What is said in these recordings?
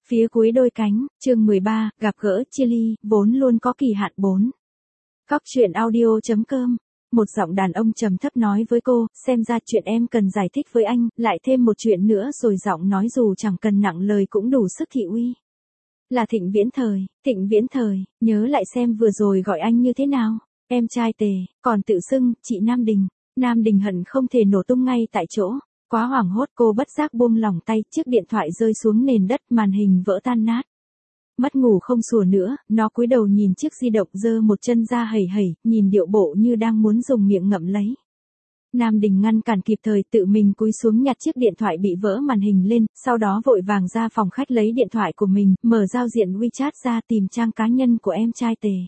Phía cuối đôi cánh, chương 13, gặp gỡ chia ly, vốn luôn có kỳ hạn 4. Cóc truyện audio.com. Một giọng đàn ông trầm thấp nói với cô, xem ra chuyện em cần giải thích với anh, lại thêm một chuyện nữa rồi giọng nói dù chẳng cần nặng lời cũng đủ sức thị uy. Là Thịnh Viễn Thời, nhớ lại xem vừa rồi gọi anh như thế nào, em trai Tề, còn tự xưng, chị Nam Đình. Nam Đình hận không thể nổ tung ngay tại chỗ. Quá hoảng hốt cô bất giác buông lỏng tay, chiếc điện thoại rơi xuống nền đất, màn hình vỡ tan nát. Mất ngủ không sủa nữa, nó cúi đầu nhìn chiếc di động, giơ một chân ra hẩy hẩy, nhìn điệu bộ như đang muốn dùng miệng ngậm lấy. Nam Đình ngăn cản kịp thời, tự mình cúi xuống nhặt chiếc điện thoại bị vỡ màn hình lên, sau đó vội vàng ra phòng khách lấy điện thoại của mình, mở giao diện WeChat ra tìm trang cá nhân của em trai Tề.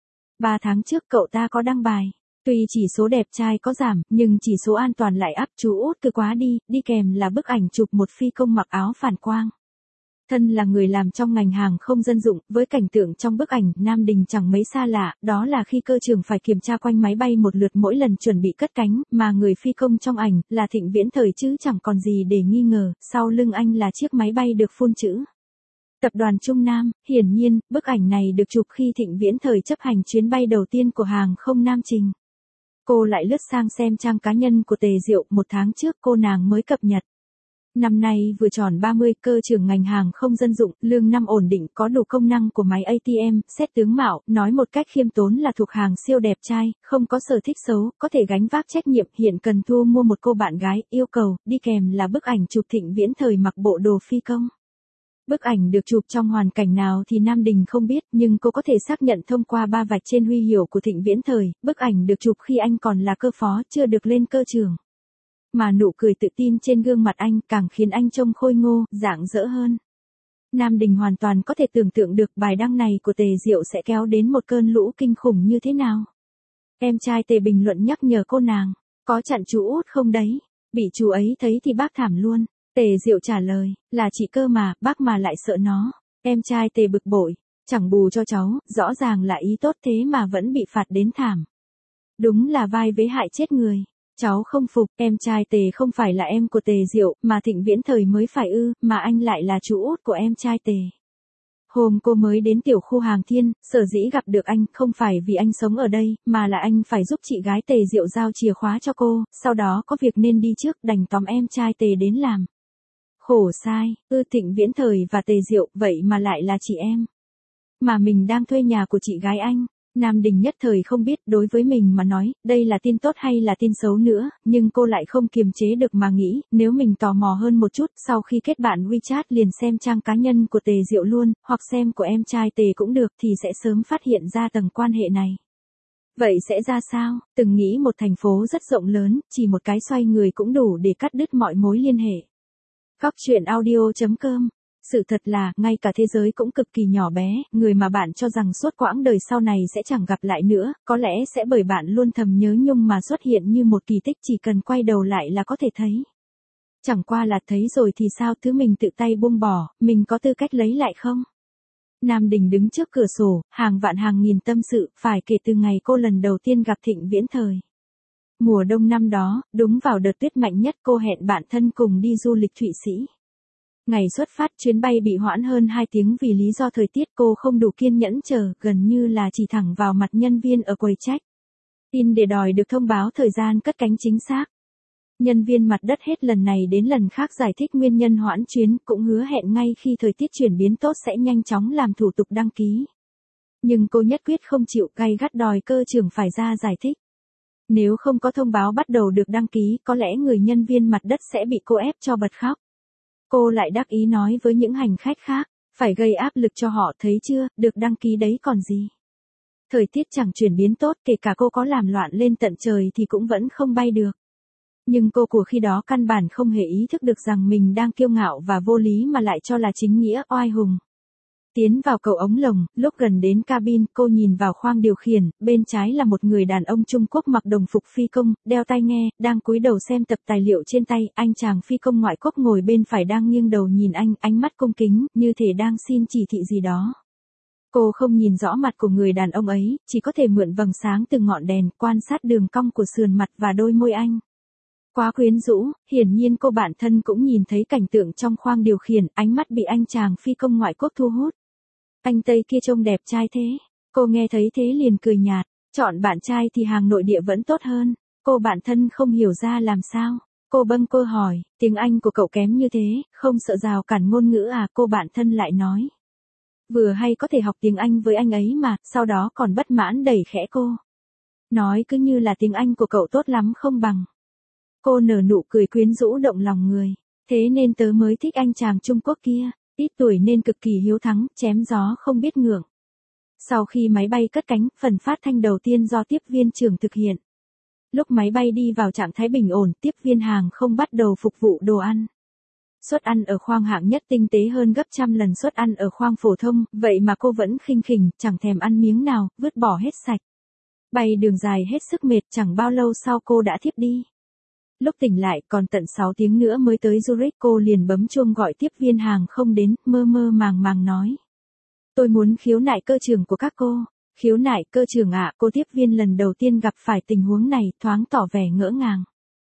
3 tháng trước cậu ta có đăng bài. Tuy chỉ số đẹp trai có giảm, nhưng chỉ số an toàn lại áp, chú út cứ quá đi kèm là bức ảnh chụp một phi công mặc áo phản quang. Thân là người làm trong ngành hàng không dân dụng, với cảnh tượng trong bức ảnh, Nam Đình chẳng mấy xa lạ, đó là khi cơ trưởng phải kiểm tra quanh máy bay một lượt mỗi lần chuẩn bị cất cánh, mà người phi công trong ảnh là Thịnh Viễn Thời chứ chẳng còn gì để nghi ngờ, sau lưng anh là chiếc máy bay được phun chữ Tập đoàn Trung Nam. Hiển nhiên, bức ảnh này được chụp khi Thịnh Viễn Thời chấp hành chuyến bay đầu tiên của hàng không Nam Trình. Cô lại lướt sang xem trang cá nhân của Tề Diệu, 1 tháng trước cô nàng mới cập nhật. Năm nay vừa tròn 30, cơ trưởng ngành hàng không dân dụng, lương năm ổn định, có đủ công năng của máy ATM, xét tướng mạo, nói một cách khiêm tốn là thuộc hàng siêu đẹp trai, không có sở thích xấu, có thể gánh vác trách nhiệm, hiện cần thu mua một cô bạn gái, yêu cầu, đi kèm là bức ảnh chụp Thịnh Viễn Thời mặc bộ đồ phi công. Bức ảnh được chụp trong hoàn cảnh nào thì Nam Đình không biết, nhưng cô có thể xác nhận thông qua 3 vạch trên huy hiệu của Thịnh Viễn Thời, bức ảnh được chụp khi anh còn là cơ phó, chưa được lên cơ trưởng. Mà nụ cười tự tin trên gương mặt anh càng khiến anh trông khôi ngô, rạng rỡ hơn. Nam Đình hoàn toàn có thể tưởng tượng được bài đăng này của Tề Diệu sẽ kéo đến một cơn lũ kinh khủng như thế nào. Em trai Tề bình luận nhắc nhở cô nàng, có chặn chú út không đấy, bị chú ấy thấy thì bác thảm luôn. Tề Diệu trả lời, là chị cơ mà, bác mà lại sợ nó. Em trai Tề bực bội, chẳng bù cho cháu, rõ ràng là ý tốt thế mà vẫn bị phạt đến thảm. Đúng là vai vế hại chết người. Cháu không phục, em trai Tề không phải là em của Tề Diệu, mà Thịnh Viễn Thời mới phải mà anh lại là chú út của em trai Tề. Hôm cô mới đến tiểu khu Hàng Thiên, sở dĩ gặp được anh không phải vì anh sống ở đây, mà là anh phải giúp chị gái Tề Diệu giao chìa khóa cho cô, sau đó có việc nên đi trước, đành tóm em trai Tề đến làm. Khổ sai, Thịnh Viễn Thời và Tề Diệu, vậy mà lại là chị em. Mà mình đang thuê nhà của chị gái anh. Nam Đình nhất thời không biết, đối với mình mà nói, đây là tin tốt hay là tin xấu nữa, nhưng cô lại không kiềm chế được mà nghĩ, nếu mình tò mò hơn một chút, sau khi kết bạn WeChat liền xem trang cá nhân của Tề Diệu luôn, hoặc xem của em trai Tề cũng được, thì sẽ sớm phát hiện ra tầng quan hệ này. Vậy sẽ ra sao? Từng nghĩ một thành phố rất rộng lớn, chỉ một cái xoay người cũng đủ để cắt đứt mọi mối liên hệ. Cóc truyện audio.com. Sự thật là, ngay cả thế giới cũng cực kỳ nhỏ bé, người mà bạn cho rằng suốt quãng đời sau này sẽ chẳng gặp lại nữa, có lẽ sẽ bởi bạn luôn thầm nhớ nhung mà xuất hiện như một kỳ tích, chỉ cần quay đầu lại là có thể thấy. Chẳng qua là thấy rồi thì sao, thứ mình tự tay buông bỏ, mình có tư cách lấy lại không? Nam Đình đứng trước cửa sổ, hàng vạn hàng nghìn tâm sự, phải kể từ ngày cô lần đầu tiên gặp Thịnh Viễn Thời. Mùa đông năm đó, đúng vào đợt tuyết mạnh nhất, cô hẹn bạn thân cùng đi du lịch Thụy Sĩ. Ngày xuất phát, chuyến bay bị hoãn hơn 2 tiếng vì lý do thời tiết, cô không đủ kiên nhẫn chờ, gần như là chỉ thẳng vào mặt nhân viên ở quầy check in để đòi được thông báo thời gian cất cánh chính xác. Nhân viên mặt đất hết lần này đến lần khác giải thích nguyên nhân hoãn chuyến, cũng hứa hẹn ngay khi thời tiết chuyển biến tốt sẽ nhanh chóng làm thủ tục đăng ký. Nhưng cô nhất quyết không chịu, gay gắt đòi cơ trưởng phải ra giải thích. Nếu không có thông báo bắt đầu được đăng ký, có lẽ người nhân viên mặt đất sẽ bị cô ép cho bật khóc. Cô lại đắc ý nói với những hành khách khác, phải gây áp lực cho họ, thấy chưa, được đăng ký đấy còn gì. Thời tiết chẳng chuyển biến tốt, kể cả cô có làm loạn lên tận trời thì cũng vẫn không bay được. Nhưng cô của khi đó căn bản không hề ý thức được rằng mình đang kiêu ngạo và vô lý mà lại cho là chính nghĩa, oai hùng. Tiến vào cầu ống lồng, lúc gần đến cabin, cô nhìn vào khoang điều khiển, bên trái là một người đàn ông Trung Quốc mặc đồng phục phi công, đeo tai nghe, đang cúi đầu xem tập tài liệu trên tay, anh chàng phi công ngoại quốc ngồi bên phải đang nghiêng đầu nhìn anh, ánh mắt cung kính, như thể đang xin chỉ thị gì đó. Cô không nhìn rõ mặt của người đàn ông ấy, chỉ có thể mượn vầng sáng từ ngọn đèn, quan sát đường cong của sườn mặt và đôi môi anh. Quá quyến rũ, hiển nhiên cô bạn thân cũng nhìn thấy cảnh tượng trong khoang điều khiển, ánh mắt bị anh chàng phi công ngoại quốc thu hút. Anh Tây kia trông đẹp trai thế. Cô nghe thấy thế liền cười nhạt, chọn bạn trai thì hàng nội địa vẫn tốt hơn. Cô bạn thân không hiểu ra làm sao. Cô bâng quơ hỏi, tiếng Anh của cậu kém như thế, không sợ rào cản ngôn ngữ à? Cô bạn thân lại nói. Vừa hay có thể học tiếng Anh với anh ấy mà, sau đó còn bất mãn đẩy khẽ cô. Nói cứ như là tiếng Anh của cậu tốt lắm không bằng. Cô nở nụ cười quyến rũ động lòng người. Thế nên tớ mới thích anh chàng Trung Quốc kia, ít tuổi nên cực kỳ hiếu thắng, chém gió không biết ngượng. Sau khi máy bay cất cánh, phần phát thanh đầu tiên do tiếp viên trưởng thực hiện. Lúc máy bay đi vào trạm Thái Bình ổn, tiếp viên hàng không bắt đầu phục vụ đồ ăn. Suất ăn ở khoang hạng nhất tinh tế hơn gấp trăm lần suất ăn ở khoang phổ thông, vậy mà cô vẫn khinh khỉnh, chẳng thèm ăn miếng nào, vứt bỏ hết sạch. Bay đường dài hết sức mệt, chẳng bao lâu sau cô đã thiếp đi. Lúc tỉnh lại còn tận 6 tiếng nữa mới tới Zurich, cô liền bấm chuông gọi tiếp viên hàng không đến, mơ mơ màng màng nói. Tôi muốn khiếu nại cơ trường của các cô. Khiếu nại cơ trường ạ, cô tiếp viên lần đầu tiên gặp phải tình huống này, thoáng tỏ vẻ ngỡ ngàng.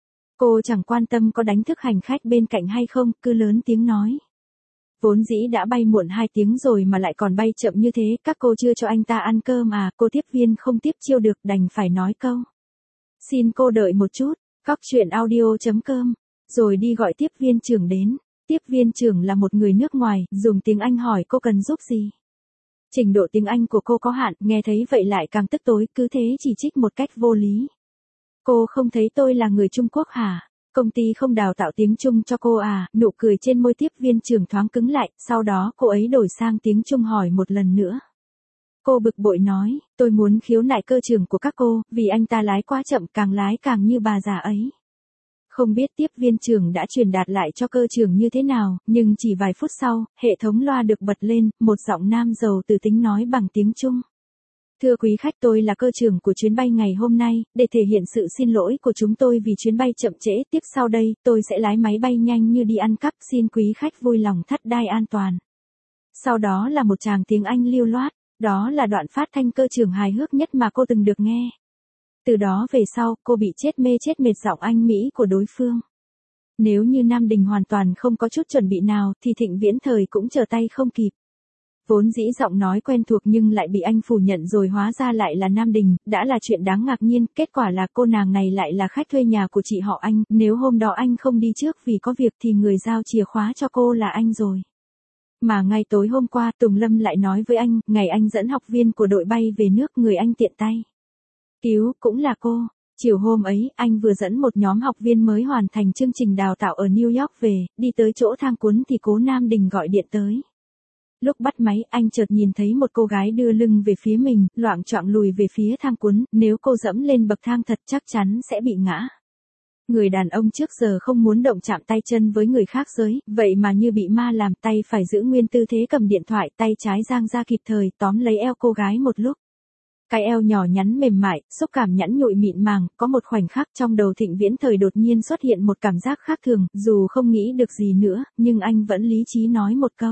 Cô chẳng quan tâm có đánh thức hành khách bên cạnh hay không, cứ lớn tiếng nói. Vốn dĩ đã bay muộn 2 tiếng rồi mà lại còn bay chậm như thế, các cô chưa cho anh ta ăn cơm à? Cô tiếp viên không tiếp chiêu được, đành phải nói câu. Xin cô đợi một chút, coctruyện.audio.com, rồi đi gọi tiếp viên trưởng đến. Tiếp viên trưởng là một người nước ngoài, dùng tiếng Anh hỏi cô cần giúp gì. Trình độ tiếng Anh của cô có hạn, nghe thấy vậy lại càng tức tối, cứ thế chỉ trích một cách vô lý. Cô không thấy tôi là người Trung Quốc hả? Công ty không đào tạo tiếng Trung cho cô à? Nụ cười trên môi tiếp viên trưởng thoáng cứng lại, sau đó cô ấy đổi sang tiếng Trung hỏi một lần nữa. Cô bực bội nói, tôi muốn khiếu nại cơ trưởng của các cô, vì anh ta lái quá chậm, càng lái càng như bà già ấy. Không biết tiếp viên trưởng đã truyền đạt lại cho cơ trưởng như thế nào, nhưng chỉ vài phút sau, hệ thống loa được bật lên, một giọng nam giàu từ tính nói bằng tiếng Trung. Thưa quý khách, tôi là cơ trưởng của chuyến bay ngày hôm nay, để thể hiện sự xin lỗi của chúng tôi vì chuyến bay chậm trễ, tiếp sau đây, tôi sẽ lái máy bay nhanh như đi ăn cắp, xin quý khách vui lòng thắt đai an toàn. Sau đó là một tràng tiếng Anh lưu loát, đó là đoạn phát thanh cơ trưởng hài hước nhất mà cô từng được nghe. Từ đó về sau, cô bị chết mê chết mệt giọng Anh Mỹ của đối phương. Nếu như Nam Đình hoàn toàn không có chút chuẩn bị nào, thì Thịnh Viễn Thời cũng trở tay không kịp. Vốn dĩ giọng nói quen thuộc nhưng lại bị anh phủ nhận rồi hóa ra lại là Nam Đình, đã là chuyện đáng ngạc nhiên, kết quả là cô nàng này lại là khách thuê nhà của chị họ Anh, nếu hôm đó anh không đi trước vì có việc thì người giao chìa khóa cho cô là anh rồi. Mà ngay tối hôm qua, Tùng Lâm lại nói với anh, ngày anh dẫn học viên của đội bay về nước, người anh tiện tay cứu cũng là cô. Chiều hôm ấy, anh vừa dẫn một nhóm học viên mới hoàn thành chương trình đào tạo ở New York về, đi tới chỗ thang cuốn thì cố Nam Đình gọi điện tới. Lúc bắt máy, anh chợt nhìn thấy một cô gái đưa lưng về phía mình, loạng choạng lùi về phía thang cuốn, nếu cô dẫm lên bậc thang thật chắc chắn sẽ bị ngã. Người đàn ông trước giờ không muốn động chạm tay chân với người khác giới, vậy mà như bị ma làm, tay phải giữ nguyên tư thế cầm điện thoại, tay trái giang ra kịp thời tóm lấy eo cô gái một lúc. Cái eo nhỏ nhắn mềm mại, xúc cảm nhẵn nhụi mịn màng, có một khoảnh khắc trong đầu Thịnh Viễn Thời đột nhiên xuất hiện một cảm giác khác thường, dù không nghĩ được gì nữa, nhưng anh vẫn lý trí nói một câu.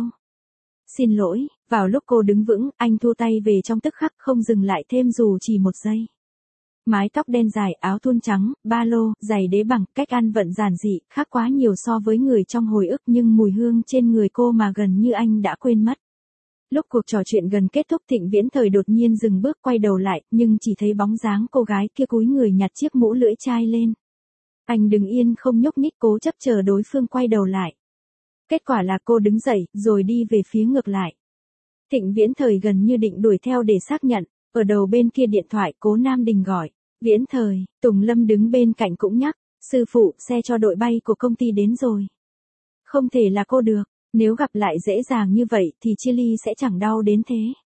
Xin lỗi, vào lúc cô đứng vững, anh thu tay về trong tức khắc, không dừng lại thêm dù chỉ một giây. Mái tóc đen dài, áo thun trắng, ba lô, giày đế bằng, cách ăn vận giản dị, khác quá nhiều so với người trong hồi ức, nhưng mùi hương trên người cô mà gần như anh đã quên mất. Lúc cuộc trò chuyện gần kết thúc, Thịnh Viễn Thời đột nhiên dừng bước quay đầu lại, nhưng chỉ thấy bóng dáng cô gái kia cúi người nhặt chiếc mũ lưỡi chai lên. Anh đứng yên không nhúc nhích, cố chấp chờ đối phương quay đầu lại. Kết quả là cô đứng dậy, rồi đi về phía ngược lại. Thịnh Viễn Thời gần như định đuổi theo để xác nhận, ở đầu bên kia điện thoại cố Nam Đình gọi. Viễn Thời, Tùng Lâm đứng bên cạnh cũng nhắc, sư phụ, xe cho đội bay của công ty đến rồi. Không thể là cô được, nếu gặp lại dễ dàng như vậy thì chia ly sẽ chẳng đau đến thế.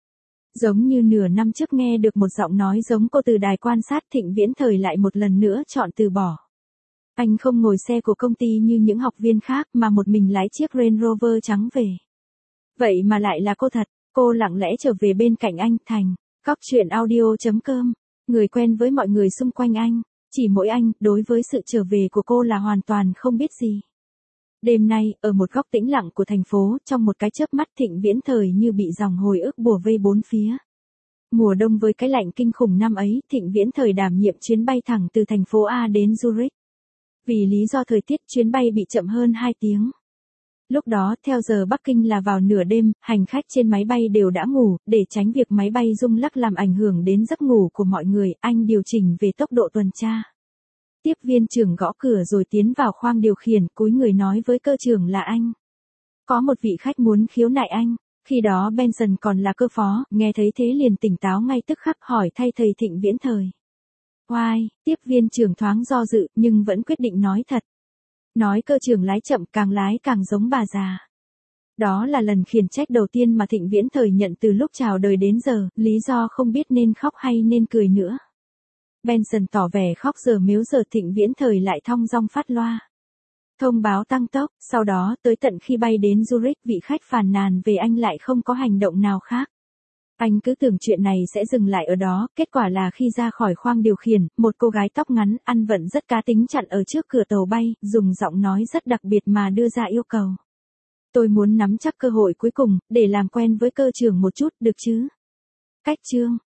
Giống như nửa năm trước nghe được một giọng nói giống cô từ đài quan sát, Thịnh Viễn Thời lại một lần nữa chọn từ bỏ. Anh không ngồi xe của công ty như những học viên khác mà một mình lái chiếc Range Rover trắng về. Vậy mà lại là cô thật, cô lặng lẽ trở về bên cạnh anh. Thành, coctruyện.audio.com, người quen với mọi người xung quanh anh, chỉ mỗi anh, đối với sự trở về của cô là hoàn toàn không biết gì. Đêm nay, ở một góc tĩnh lặng của thành phố, trong một cái chớp mắt Thịnh Viễn Thời như bị dòng hồi ức bủa vây bốn phía. Mùa đông với cái lạnh kinh khủng năm ấy, Thịnh Viễn Thời đảm nhiệm chuyến bay thẳng từ thành phố A đến Zurich. Vì lý do thời tiết, chuyến bay bị chậm hơn 2 tiếng. Lúc đó, theo giờ Bắc Kinh là vào nửa đêm, hành khách trên máy bay đều đã ngủ, để tránh việc máy bay rung lắc làm ảnh hưởng đến giấc ngủ của mọi người, anh điều chỉnh về tốc độ tuần tra. Tiếp viên trưởng gõ cửa rồi tiến vào khoang điều khiển, cúi người nói với cơ trưởng là anh. Có một vị khách muốn khiếu nại anh. Khi đó Benson còn là cơ phó, nghe thấy thế liền tỉnh táo ngay tức khắc hỏi thay thầy Thịnh Viễn Thời. Oai, tiếp viên trưởng thoáng do dự, nhưng vẫn quyết định nói thật. Nói cơ trưởng lái chậm, càng lái càng giống bà già. Đó là lần khiển trách đầu tiên mà Thịnh Viễn Thời nhận từ lúc chào đời đến giờ, lý do không biết nên khóc hay nên cười nữa. Benson tỏ vẻ khóc giờ mếu giờ Thịnh Viễn Thời lại thong dong phát loa. Thông báo tăng tốc, sau đó tới tận khi bay đến Zurich vị khách phàn nàn về anh lại không có hành động nào khác. Anh cứ tưởng chuyện này sẽ dừng lại ở đó, kết quả là khi ra khỏi khoang điều khiển, một cô gái tóc ngắn, ăn vận rất cá tính chặn ở trước cửa tàu bay, dùng giọng nói rất đặc biệt mà đưa ra yêu cầu. Tôi muốn nắm chắc cơ hội cuối cùng, để làm quen với cơ trưởng một chút, được chứ? Cách chương